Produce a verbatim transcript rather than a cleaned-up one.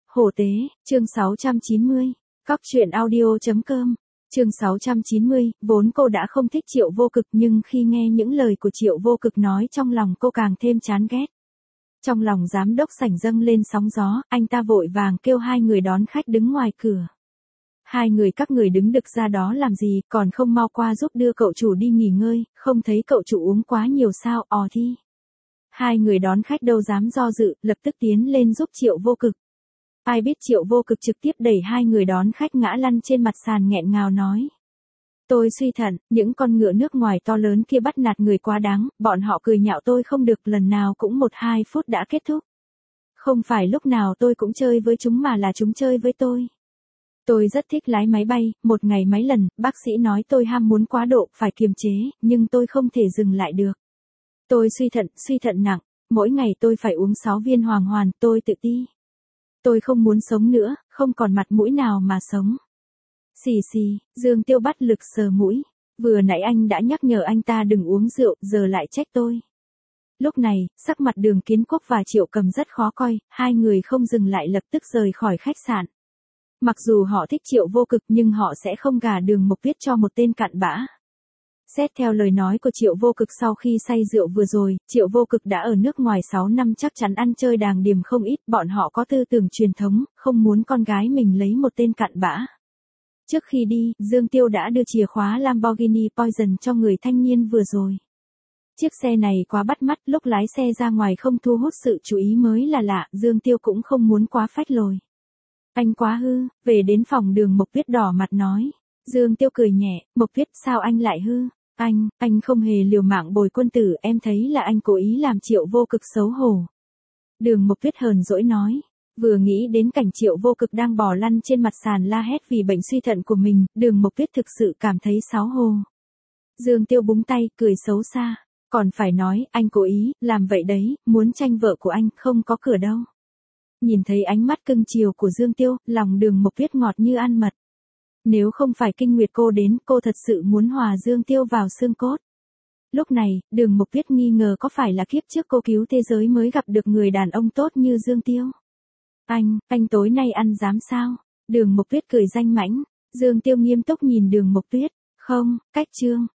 Hổ tế, chương sáu trăm chín mươi. Cóc truyện audio chấm com. Chương sáu trăm chín mươi, vốn cô đã không thích Triệu Vô Cực nhưng khi nghe những lời của Triệu Vô Cực nói trong lòng cô càng thêm chán ghét. Trong lòng giám đốc sảnh dâng lên sóng gió, anh ta vội vàng kêu hai người đón khách đứng ngoài cửa. Hai người các người đứng đực ra đó làm gì, còn không mau qua giúp đưa cậu chủ đi nghỉ ngơi, không thấy cậu chủ uống quá nhiều sao, ò thi. Hai người đón khách đâu dám do dự, lập tức tiến lên giúp Triệu Vô Cực. Ai biết Triệu Vô Cực trực tiếp đẩy hai người đón khách ngã lăn trên mặt sàn nghẹn ngào nói. Tôi suy thận, những con ngựa nước ngoài to lớn kia bắt nạt người quá đáng, bọn họ cười nhạo tôi không được, lần nào cũng một hai phút đã kết thúc. Không phải lúc nào tôi cũng chơi với chúng mà là chúng chơi với tôi. Tôi rất thích lái máy bay, một ngày mấy lần, bác sĩ nói tôi ham muốn quá độ, phải kiềm chế, nhưng tôi không thể dừng lại được. Tôi suy thận, suy thận nặng, mỗi ngày tôi phải uống sáu viên hoàng hoàn, tôi tự ti. Tôi không muốn sống nữa, không còn mặt mũi nào mà sống. Xì xì, Dương Tiêu bắt lực sờ mũi. Vừa nãy anh đã nhắc nhở anh ta đừng uống rượu, giờ lại trách tôi. Lúc này, sắc mặt Đường Kiến Quốc và Triệu Cầm rất khó coi, hai người không dừng lại lập tức rời khỏi khách sạn. Mặc dù họ thích Triệu Vô Cực nhưng họ sẽ không gả Đường Mộc Tuyết cho một tên cặn bã. Xét theo lời nói của Triệu Vô Cực sau khi say rượu vừa rồi, Triệu Vô Cực đã ở nước ngoài sáu năm chắc chắn ăn chơi đàng điềm không ít, bọn họ có tư tưởng truyền thống, không muốn con gái mình lấy một tên cặn bã. Trước khi đi, Dương Tiêu đã đưa chìa khóa Lamborghini Poison cho người thanh niên vừa rồi. Chiếc xe này quá bắt mắt, lúc lái xe ra ngoài không thu hút sự chú ý mới là lạ, Dương Tiêu cũng không muốn quá phách lồi. Anh quá hư, về đến phòng Đường Mộc Tuyết đỏ mặt nói. Dương Tiêu cười nhẹ, Mộc Tuyết sao anh lại hư? Anh, anh không hề liều mạng bồi quân tử, em thấy là anh cố ý làm Triệu Vô Cực xấu hổ. Đường Mộc Tuyết hờn dỗi nói. Vừa nghĩ đến cảnh Triệu Vô Cực đang bò lăn trên mặt sàn la hét vì bệnh suy thận của mình, Đường Mộc Tuyết thực sự cảm thấy xấu hổ. Dương Tiêu búng tay, cười xấu xa. Còn phải nói, anh cố ý, làm vậy đấy, muốn tranh vợ của anh, không có cửa đâu. Nhìn thấy ánh mắt cưng chiều của Dương Tiêu, lòng Đường Mộc Tuyết ngọt như ăn mật. Nếu không phải kinh nguyệt cô đến, cô thật sự muốn hòa Dương Tiêu vào xương cốt. Lúc này, Đường Mộc Tuyết nghi ngờ có phải là kiếp trước cô cứu thế giới mới gặp được người đàn ông tốt như Dương Tiêu. Anh, anh tối nay ăn dám sao? Đường Mộc Tuyết cười danh mãnh. Dương Tiêu nghiêm túc nhìn Đường Mộc Tuyết. Không, cách trương.